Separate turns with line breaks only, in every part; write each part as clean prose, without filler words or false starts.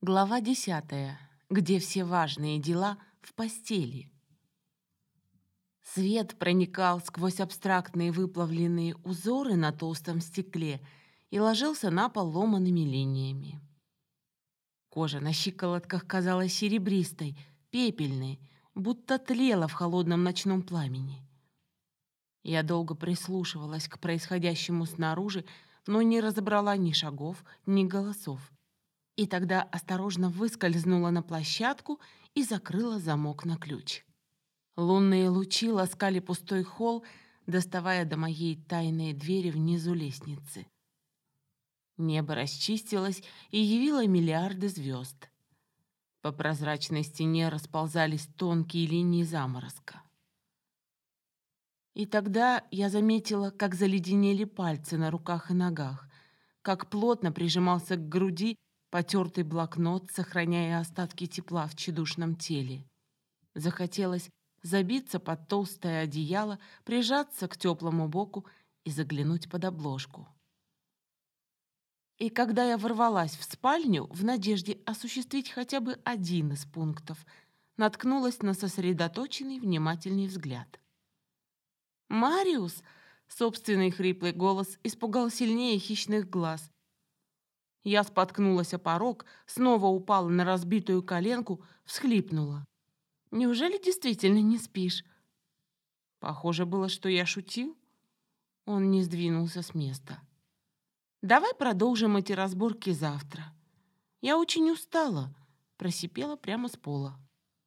Глава 10, где все важные дела в постели. Свет проникал сквозь абстрактные выплавленные узоры на толстом стекле и ложился на пол ломаными линиями. Кожа на щиколотках казалась серебристой, пепельной, будто тлела в холодном ночном пламени. Я долго прислушивалась к происходящему снаружи, но не разобрала ни шагов, ни голосов. И тогда осторожно выскользнула на площадку и закрыла замок на ключ. Лунные лучи ласкали пустой холл, доставая до моей тайной двери внизу лестницы. Небо расчистилось и явило миллиарды звезд. По прозрачной стене расползались тонкие линии заморозка. И тогда я заметила, как заледенели пальцы на руках и ногах, как плотно прижимался к груди потертый блокнот, сохраняя остатки тепла в тщедушном теле. Захотелось забиться под толстое одеяло, прижаться к теплому боку и заглянуть под обложку. И когда я ворвалась в спальню в надежде осуществить хотя бы один из пунктов, наткнулась на сосредоточенный, внимательный взгляд. «Мариус!» — собственный хриплый голос испугал сильнее хищных глаз. Я споткнулась о порог, снова упала на разбитую коленку, всхлипнула. «Неужели действительно не спишь?» Похоже было, что я шутил. Он не сдвинулся с места. «Давай продолжим эти разборки завтра. Я очень устала», — просипела прямо с пола.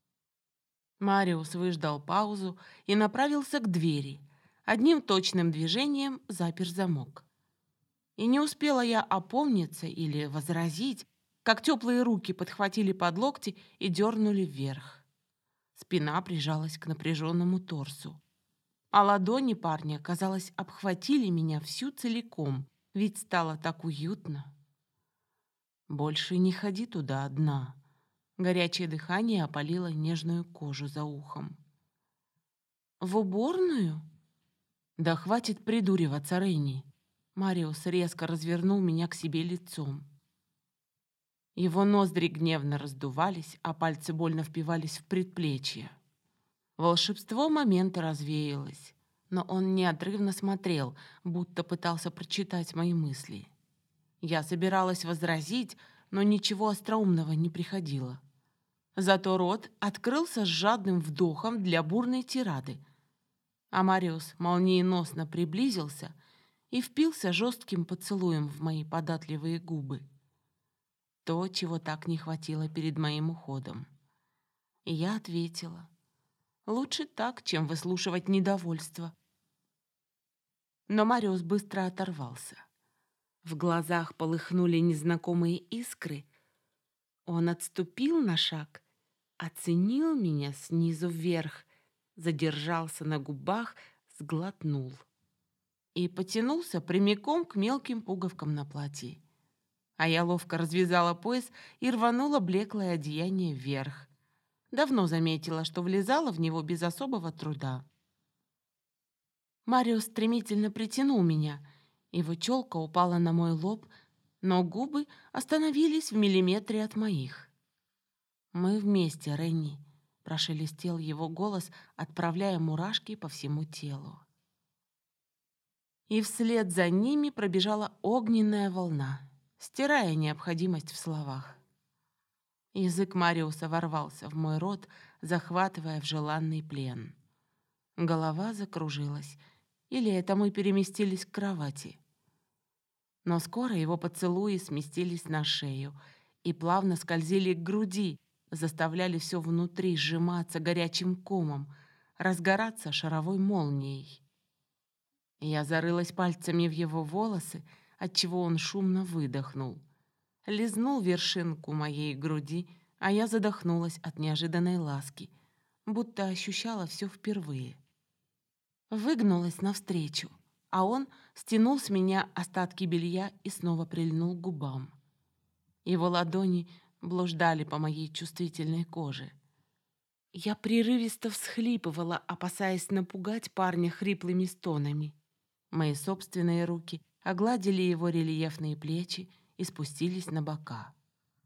Мариус выждал паузу и направился к двери. Одним точным движением запер замок. И не успела я опомниться или возразить, как теплые руки подхватили под локти и дернули вверх. Спина прижалась к напряженному торсу. А ладони парня, казалось, обхватили меня всю целиком, ведь стало так уютно. «Больше не ходи туда одна». Горячее дыхание опалило нежную кожу за ухом. «В уборную?» «Да хватит придуриваться, Ренни». Мариус резко развернул меня к себе лицом. Его ноздри гневно раздувались, а пальцы больно впивались в предплечье. Волшебство момента развеялось, но он неотрывно смотрел, будто пытался прочитать мои мысли. Я собиралась возразить, но ничего остроумного не приходило. Зато рот открылся с жадным вдохом для бурной тирады, а Мариус молниеносно приблизился и впился жестким поцелуем в мои податливые губы. То, чего так не хватило перед моим уходом. И я ответила: лучше так, чем выслушивать недовольство. Но Мариус быстро оторвался. В глазах полыхнули незнакомые искры. Он отступил на шаг, оценил меня снизу вверх, задержался на губах, сглотнул и потянулся прямиком к мелким пуговкам на платье. А я ловко развязала пояс и рванула блеклое одеяние вверх. Давно заметила, что влезала в него без особого труда. Мариус стремительно притянул меня. Его челка упала на мой лоб, но губы остановились в миллиметре от моих. «Мы вместе, Ренни», — прошелестел его голос, отправляя мурашки по всему телу. И вслед за ними пробежала огненная волна, стирая необходимость в словах. Язык Мариуса ворвался в мой рот, захватывая в желанный плен. Голова закружилась, или это мы переместились к кровати. Но скоро его поцелуи сместились на шею и плавно скользили к груди, заставляли все внутри сжиматься горячим комом, разгораться шаровой молнией. Я зарылась пальцами в его волосы, отчего он шумно выдохнул. Лизнул вершинку моей груди, а я задохнулась от неожиданной ласки, будто ощущала все впервые. Выгнулась навстречу, а он стянул с меня остатки белья и снова прильнул к губам. Его ладони блуждали по моей чувствительной коже. Я прерывисто всхлипывала, опасаясь напугать парня хриплыми стонами. Мои собственные руки огладили его рельефные плечи и спустились на бока.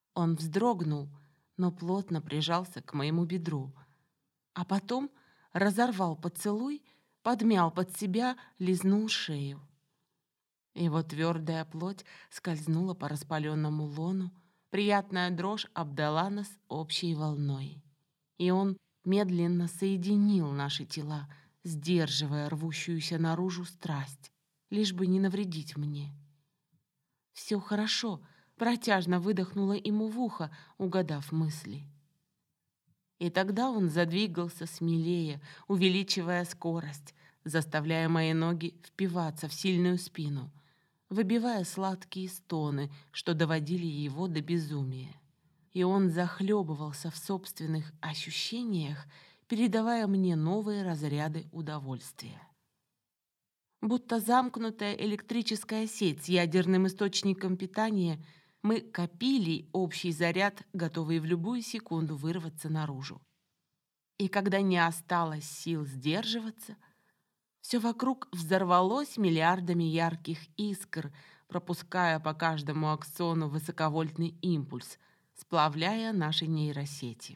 Он вздрогнул, но плотно прижался к моему бедру, а потом разорвал поцелуй, подмял под себя, лизнул шею. Его твердая плоть скользнула по распаленному лону, приятная дрожь обдала нас общей волной. И он медленно соединил наши тела, сдерживая рвущуюся наружу страсть, лишь бы не навредить мне. «Все хорошо», — протяжно выдохнула ему в ухо, угадав мысли. И тогда он задвигался смелее, увеличивая скорость, заставляя мои ноги впиваться в сильную спину, выбивая сладкие стоны, что доводили его до безумия. И он захлебывался в собственных ощущениях, передавая мне новые разряды удовольствия. Будто замкнутая электрическая сеть с ядерным источником питания, мы копили общий заряд, готовый в любую секунду вырваться наружу. И когда не осталось сил сдерживаться, все вокруг взорвалось миллиардами ярких искр, пропуская по каждому аксону высоковольтный импульс, сплавляя наши нейросети.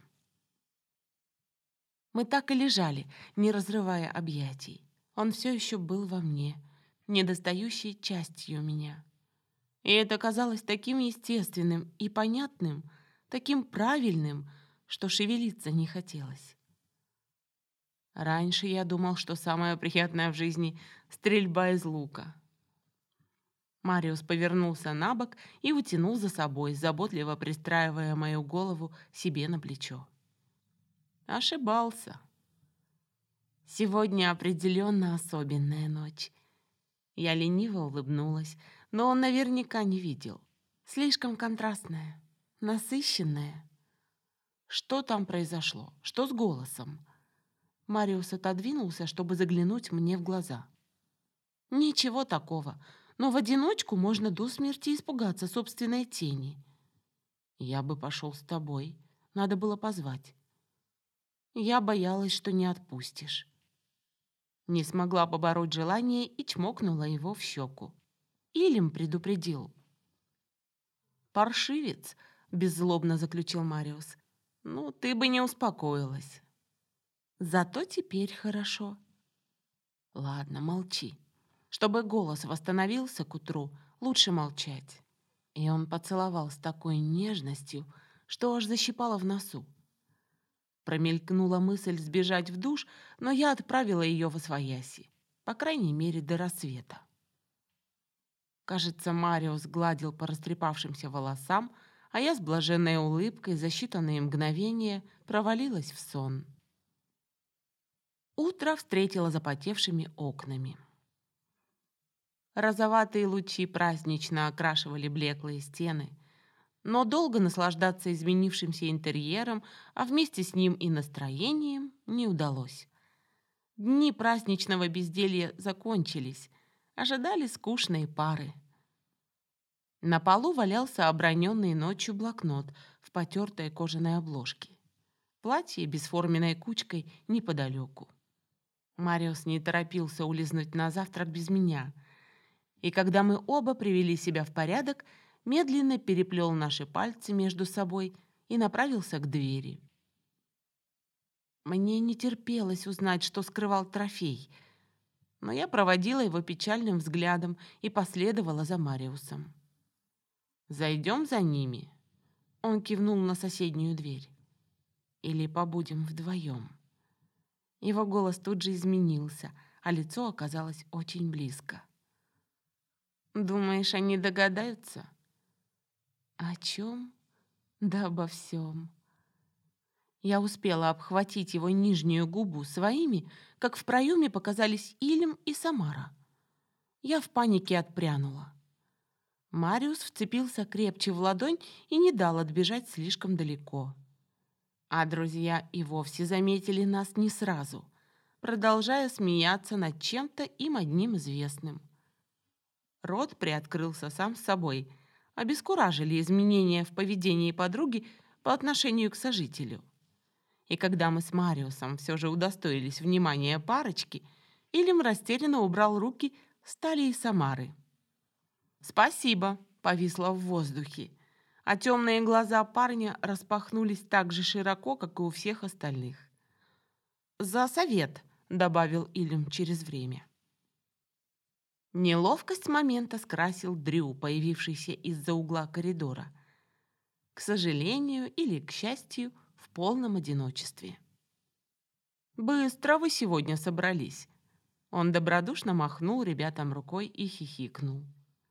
Мы так и лежали, не разрывая объятий. Он все еще был во мне, недостающей частью меня. И это казалось таким естественным и понятным, таким правильным, что шевелиться не хотелось. Раньше я думал, что самое приятное в жизни — стрельба из лука. Мариус повернулся на бок и утянул за собой, заботливо пристраивая мою голову себе на плечо. Ошибался. Сегодня определенно особенная ночь. Я лениво улыбнулась, но он наверняка не видел. Слишком контрастная, насыщенная. Что там произошло? Что с голосом? Мариус отодвинулся, чтобы заглянуть мне в глаза. Ничего такого, но в одиночку можно до смерти испугаться собственной тени. Я бы пошел с тобой, надо было позвать. Я боялась, что не отпустишь. Не смогла побороть желание и чмокнула его в щеку. Илим предупредил. «Паршивец», — беззлобно заключил Мариус. «Ну, ты бы не успокоилась». «Зато теперь хорошо». «Ладно, молчи. Чтобы голос восстановился к утру, лучше молчать». И он поцеловал с такой нежностью, что аж защипало в носу. Промелькнула мысль сбежать в душ, но я отправила ее восвояси, по крайней мере, до рассвета. Кажется, Мариус гладил по растрепавшимся волосам, а я с блаженной улыбкой за считанные мгновения провалилась в сон. Утро встретило запотевшими окнами. Розоватые лучи празднично окрашивали блеклые стены, но долго наслаждаться изменившимся интерьером, а вместе с ним и настроением, не удалось. Дни праздничного безделья закончились, ожидали скучные пары. На полу валялся оброненный ночью блокнот в потертой кожаной обложке. Платье бесформенной кучкой неподалеку. Мариус не торопился улизнуть на завтрак без меня, и когда мы оба привели себя в порядок, медленно переплел наши пальцы между собой и направился к двери. Мне не терпелось узнать, что скрывал трофей, но я проводила его печальным взглядом и последовала за Мариусом. «Зайдем за ними?» Он кивнул на соседнюю дверь. «Или побудем вдвоем?» Его голос тут же изменился, а лицо оказалось очень близко. «Думаешь, они догадаются?» «О чем?» «Да обо всем». Я успела обхватить его нижнюю губу своими, как в проеме показались Илим и Самара. Я в панике отпрянула. Мариус вцепился крепче в ладонь и не дал отбежать слишком далеко. А друзья и вовсе заметили нас не сразу, продолжая смеяться над чем-то им одним известным. Рот приоткрылся сам собой, обескуражили изменения в поведении подруги по отношению к сожителю. И когда мы с Мариусом все же удостоились внимания парочки, Илим растерянно убрал руки с талии Самары. «Спасибо», — повисло в воздухе. а темные глаза парня распахнулись так же широко, как и у всех остальных. «За совет», — добавил Ильм через время. Неловкость момента скрасил Дрю, появившийся из-за угла коридора. К сожалению или к счастью, в полном одиночестве. «Быстро вы сегодня собрались». Он добродушно махнул ребятам рукой и хихикнул.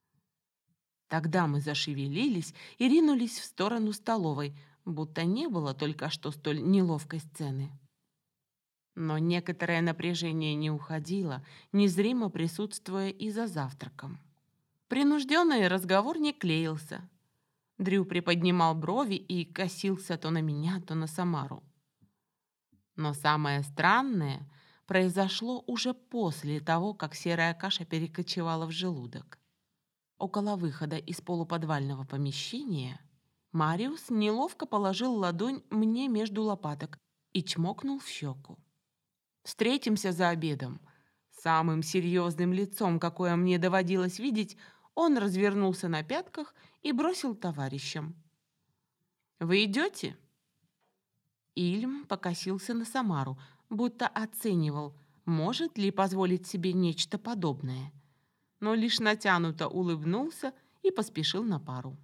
Тогда мы зашевелились и ринулись в сторону столовой, будто не было только что столь неловкой сцены. Но некоторое напряжение не уходило, незримо присутствуя и за завтраком. Принужденный разговор не клеился. Дрю приподнимал брови и косился то на меня, то на Самару. Но самое странное произошло уже после того, как серая каша перекочевала в желудок. Около выхода из полуподвального помещения Мариус неловко положил ладонь мне между лопаток и чмокнул в щеку. «Встретимся за обедом». Самым серьезным лицом, какое мне доводилось видеть, он развернулся на пятках и бросил товарищам. «Вы идете?» Ильм покосился на Самару, будто оценивал, может ли позволить себе нечто подобное, но лишь натянуто улыбнулся и поспешил на пару.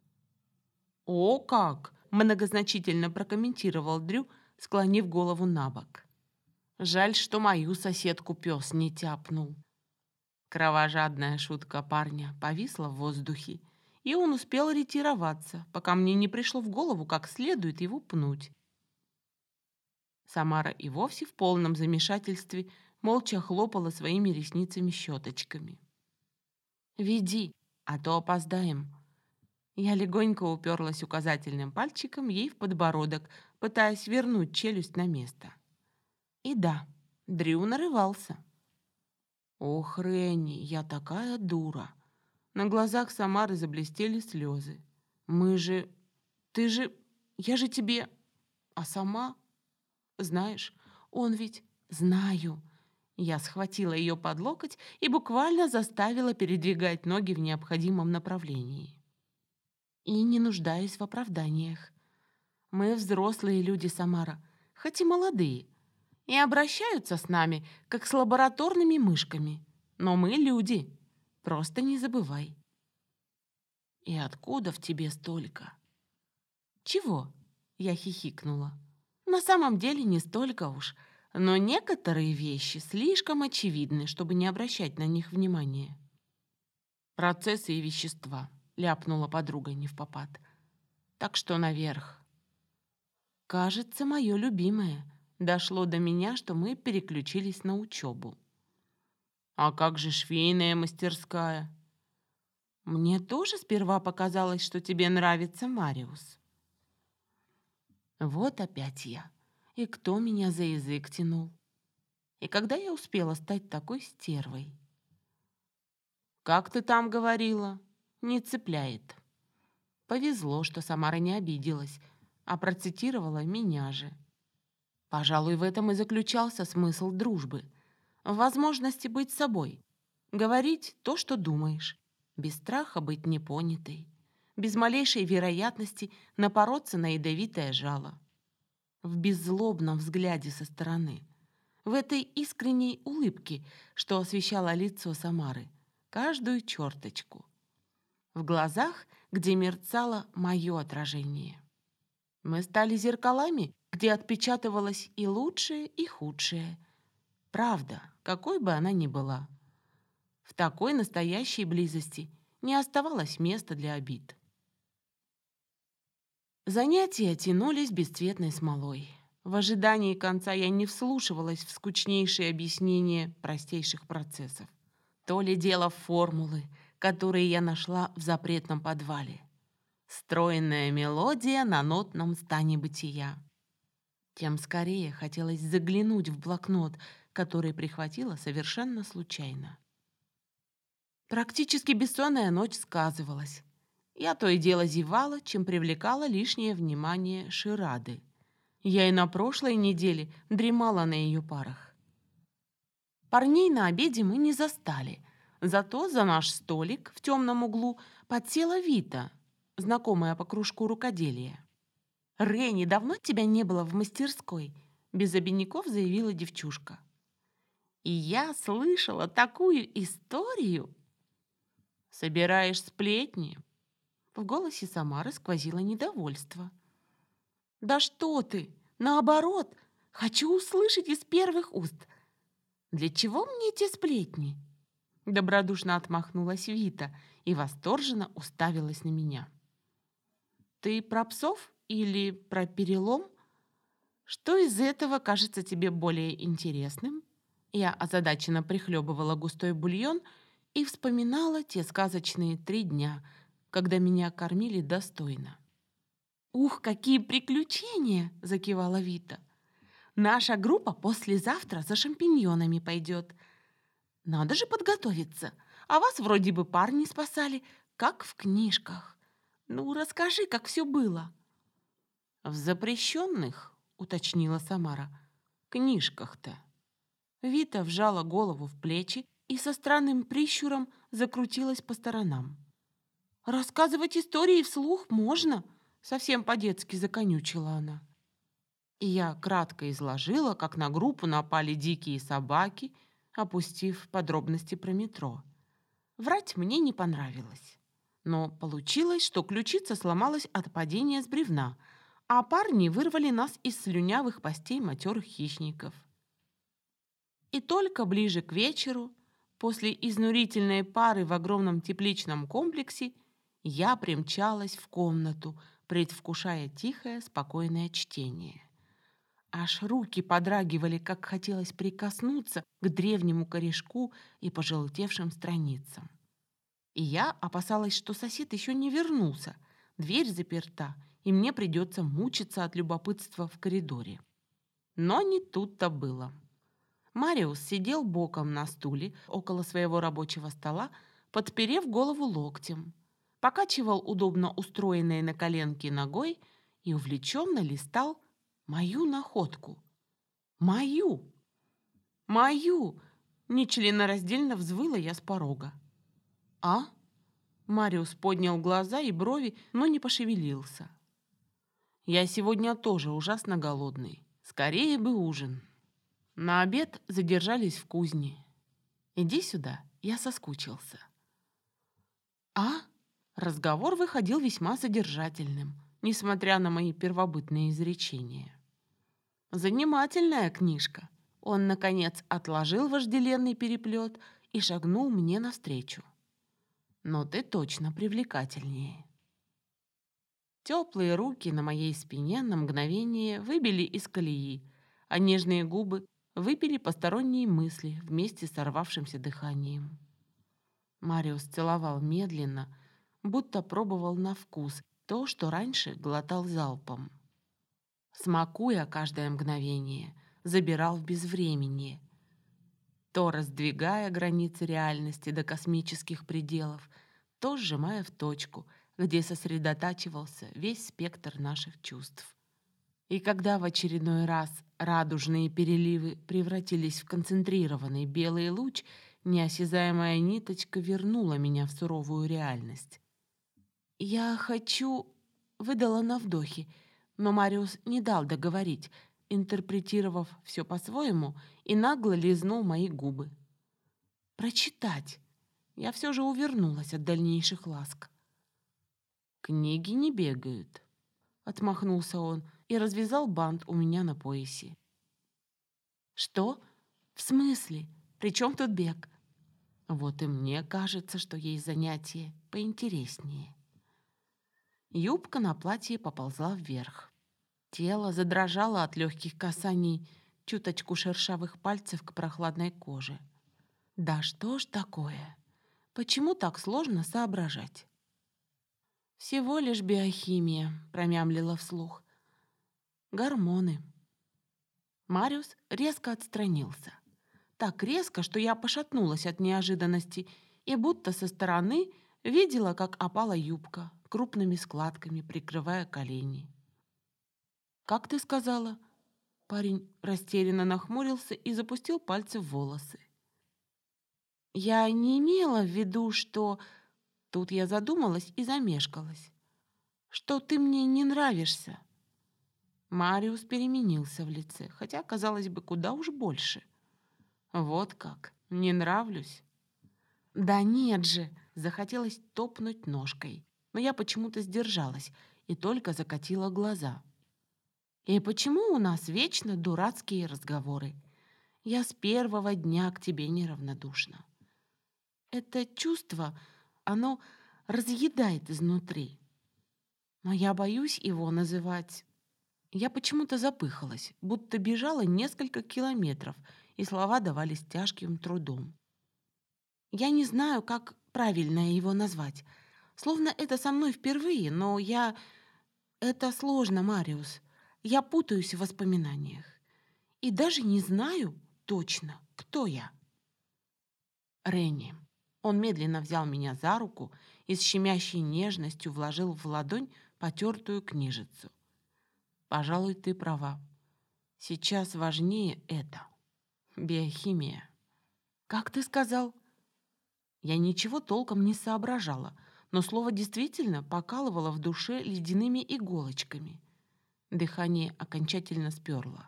«О как!» – многозначительно прокомментировал Дрю, склонив голову на бок. «Жаль, что мою соседку пес не тяпнул». Кровожадная шутка парня повисла в воздухе, и он успел ретироваться, пока мне не пришло в голову, как следует его пнуть. Самара и вовсе в полном замешательстве молча хлопала своими ресницами-щеточками. «Веди, а то опоздаем». Я легонько уперлась указательным пальчиком ей в подбородок, пытаясь вернуть челюсть на место. И да, Дрю нарывался. «Ох, Ренни, я такая дура!» На глазах Самары заблестели слезы. «Мы же... Ты же... Я же тебе... А сама...» «Знаешь, он ведь...» «Знаю». Я схватила ее под локоть и буквально заставила передвигать ноги в необходимом направлении. И не нуждаюсь в оправданиях. Мы взрослые люди, Самара, хоть и молодые, и обращаются с нами, как с лабораторными мышками. Но мы люди, просто не забывай. И откуда в тебе столько? Чего? Я хихикнула. На самом деле не столько уж, но некоторые вещи слишком очевидны, чтобы не обращать на них внимания. Процессы и вещества, ляпнула подруга невпопад. Так что наверх. Кажется, мое любимое. Дошло до меня, что мы переключились на учебу. А как же швейная мастерская? Мне тоже сперва показалось, что тебе нравится Мариус. Вот опять я. И кто меня за язык тянул? И когда я успела стать такой стервой? Как ты там говорила? Не цепляет. Повезло, что Самара не обиделась, а процитировала меня же. Пожалуй, в этом и заключался смысл дружбы. В возможности быть собой. Говорить то, что думаешь. Без страха быть непонятой. Без малейшей вероятности напороться на ядовитое жало. В беззлобном взгляде со стороны. В этой искренней улыбке, что освещало лицо Самары. Каждую черточку. В глазах, где мерцало мое отражение. Мы стали зеркалами, где отпечатывалось и лучшее, и худшее. Правда, какой бы она ни была. В такой настоящей близости не оставалось места для обид. Занятия тянулись бесцветной смолой. В ожидании конца я не вслушивалась в скучнейшие объяснения простейших процессов. То ли дело формулы, которые я нашла в запретном подвале. Стройная мелодия на нотном стане бытия. Тем скорее хотелось заглянуть в блокнот, который прихватила совершенно случайно. Практически бессонная ночь сказывалась. Я то и дело зевала, чем привлекала лишнее внимание Ширады. Я и на прошлой неделе дремала на ее парах. Парней на обеде мы не застали, зато за наш столик в темном углу подсела Вита знакомая по кружку рукоделия. «Ренни, давно тебя не было в мастерской?» Без обиняков заявила девчушка. «И я слышала такую историю!» «Собираешь сплетни?» В голосе Самары сквозило недовольство. «Да что ты! Наоборот, хочу услышать из первых уст. Для чего мне эти сплетни?» Добродушно отмахнулась Вита и восторженно уставилась на меня. «Ты про псов или про перелом? Что из этого кажется тебе более интересным?» Я озадаченно прихлебывала густой бульон и вспоминала те сказочные 3 дня, когда меня кормили достойно. «Ух, какие приключения!» – закивала Вита. «Наша группа послезавтра за шампиньонами пойдет. Надо же подготовиться. А вас вроде бы парни спасали, как в книжках. Ну, расскажи, как все было». «В запрещенных, — уточнила Самара, — книжках-то». Вита вжала голову в плечи и со странным прищуром закрутилась по сторонам. «Рассказывать истории вслух можно?» — совсем по-детски законючила она. И я кратко изложила, как на группу напали дикие собаки, опустив подробности про метро. Врать мне не понравилось. Но получилось, что ключица сломалась от падения с бревна, а парни вырвали нас из слюнявых постей матерых хищников. И только ближе к вечеру, после изнурительной пары в огромном тепличном комплексе, я примчалась в комнату, предвкушая тихое, спокойное чтение. Аж руки подрагивали, как хотелось прикоснуться к древнему корешку и пожелтевшим страницам. И я опасалась, что сосед еще не вернулся, дверь заперта, и мне придется мучиться от любопытства в коридоре. Но не тут-то было. Мариус сидел боком на стуле около своего рабочего стола, подперев голову локтем, покачивал удобно устроенной на коленке ногой и увлеченно листал мою находку. Мою! Мою! Нечленораздельно взвыла я с порога. «А?» Мариус поднял глаза и брови, но не пошевелился. «Я сегодня тоже ужасно голодный. Скорее бы ужин». На обед задержались в кузне. «Иди сюда, я соскучился». «А?» Разговор выходил весьма содержательным, несмотря на мои первобытные изречения. «Занимательная книжка». Он, наконец, отложил вожделенный переплет и шагнул мне навстречу. «Но ты точно привлекательнее». Теплые руки на моей спине на мгновение выбили из колеи, а нежные губы выпили посторонние мысли вместе с сорвавшимся дыханием. Мариус целовал медленно, будто пробовал на вкус то, что раньше глотал залпом. Смакуя каждое мгновение, забирал в безвременье, то раздвигая границы реальности до космических пределов, то сжимая в точку, где сосредотачивался весь спектр наших чувств. И когда в очередной раз радужные переливы превратились в концентрированный белый луч, неосязаемая ниточка вернула меня в суровую реальность. «Я хочу...» — выдала на вдохе, но Мариус не дал договорить, интерпретировав все по-своему, и нагло лизнул мои губы. «Прочитать!» Я все же увернулась от дальнейших ласк. «Книги не бегают», — отмахнулся он и развязал бант у меня на поясе. «Что? В смысле? При чем тут бег?» Вот и мне кажется, что есть занятие поинтереснее. Юбка на платье поползла вверх. Тело задрожало от легких касаний, чуточку шершавых пальцев к прохладной коже. Да что ж такое? Почему так сложно соображать? «Всего лишь биохимия», — промямлила вслух. «Гормоны». Мариус резко отстранился. Так резко, что я пошатнулась от неожиданности и будто со стороны видела, как опала юбка, крупными складками прикрывая колени. «Как ты сказала?» Парень растерянно нахмурился и запустил пальцы в волосы. «Я не имела в виду, что...» Тут я задумалась и замешкалась. что ты мне не нравишься». Мариус переменился в лице, хотя, казалось бы, куда уж больше. «Вот как, не нравлюсь?» «Да нет же!» — захотелось топнуть ножкой, но я почему-то сдержалась и только закатила глаза. «И почему у нас вечно дурацкие разговоры? Я с первого дня к тебе неравнодушна. Это чувство, оно разъедает изнутри, но я боюсь его называть». Я почему-то запыхалась, будто бежала несколько километров, и слова давались тяжким трудом. Я не знаю, как правильно его назвать. Словно это со мной впервые, но я... Это сложно, Мариус. Я путаюсь в воспоминаниях. И даже не знаю точно, кто я. Ренни. Он медленно взял меня за руку и с щемящей нежностью вложил в ладонь потертую книжицу. Пожалуй, ты права. Сейчас важнее это. Биохимия. Как ты сказал? Я ничего толком не соображала, но слово действительно покалывало в душе ледяными иголочками. Дыхание окончательно сперло.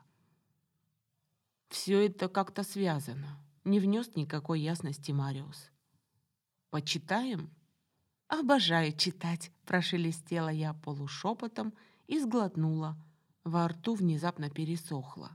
Все это как-то связано. Не внес никакой ясности Мариус. «Почитаем?» «Обожаю читать», — прошелестела я полушепотом и сглотнула. Во рту внезапно пересохло.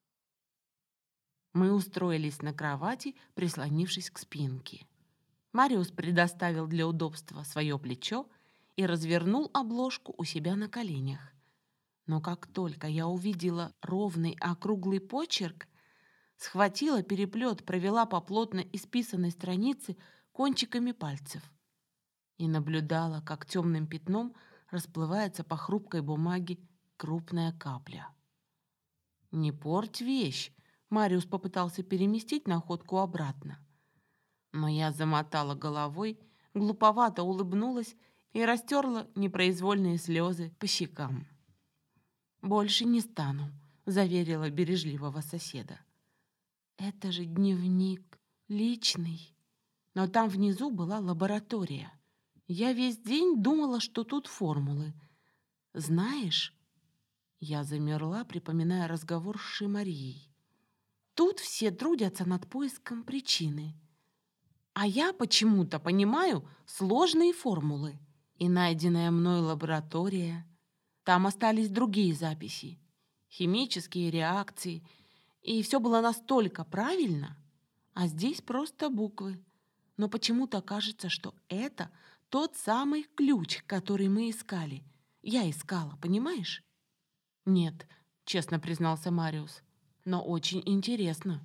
Мы устроились на кровати, прислонившись к спинке. Мариус предоставил для удобства свое плечо и развернул обложку у себя на коленях. Но как только я увидела ровный округлый почерк, схватила переплет, провела по плотно исписанной странице кончиками пальцев и наблюдала, как темным пятном расплывается по хрупкой бумаге крупная капля. «Не порть вещь!» — Мариус попытался переместить находку обратно. Но я замотала головой, глуповато улыбнулась и растерла непроизвольные слезы по щекам. «Больше не стану», — заверила бережливого соседа. «Это же дневник личный». Но там внизу была лаборатория. Я весь день думала, что тут формулы. Знаешь, я замерла, припоминая разговор с Шимарией. Тут все трудятся над поиском причины. А я почему-то понимаю сложные формулы. И найденная мной лаборатория. Там остались другие записи, химические реакции. И все было настолько правильно, а здесь просто буквы. Но почему-то кажется, что это тот самый ключ, который мы искали. Я искала, понимаешь? Нет, честно признался Мариус, но очень интересно.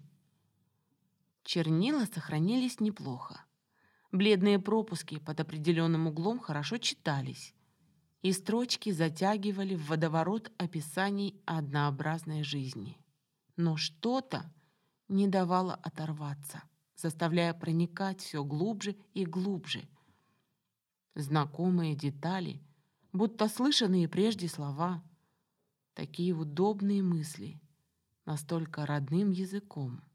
Чернила сохранились неплохо. Бледные пропуски под определенным углом хорошо читались, и строчки затягивали в водоворот описаний однообразной жизни. Но что-то не давало оторваться, заставляя проникать все глубже и глубже. Знакомые детали, будто слышанные прежде слова, такие удобные мысли, настолько родным языком.